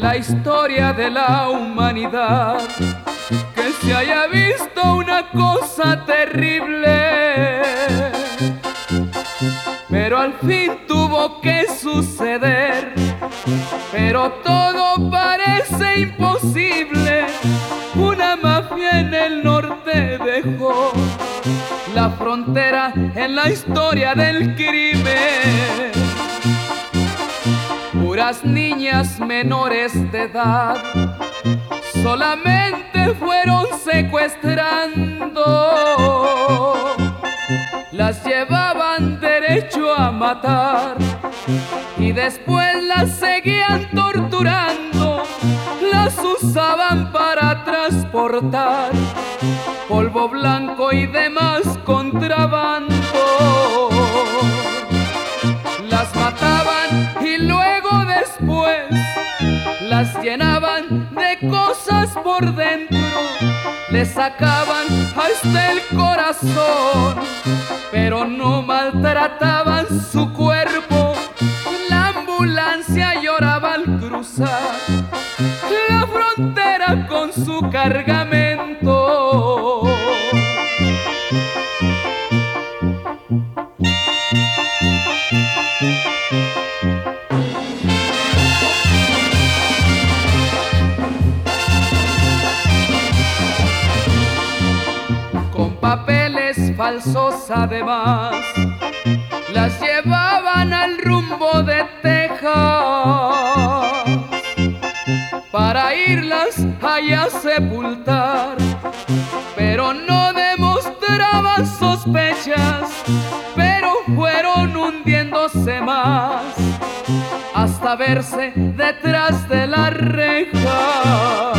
la historia de la humanidad que se haya visto una cosa terrible, pero al fin tuvo que suceder. Pero todo parece imposible. Una mafia en el norte dejó la frontera en la historia del crimen. Puras niñas menores de edad solamente fueron secuestrando. Las llevaban derecho a matar y después las seguían torturando. Las usaban para transportar polvo blanco y demás contrabando. Las mataban y luego después las llenaban de cosas por dentro. Le sacaban hasta el corazón, pero no maltrataban su cuerpo. La ambulancia lloraba al cruzar la frontera con su cargamento. Con papeles falsos además, las llevaban al rumbo de Texas para irlas allá a sepultar, pero no demostraban sospechas, pero fueron hundiéndose más hasta verse detrás de la reja.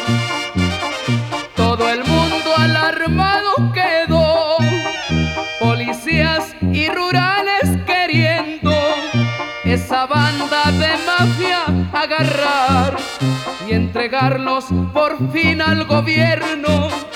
Todo el mundo alarmado quedó, policías y rurales queriendo esa banda de mafia agarrar y entregarlos por fin al gobierno.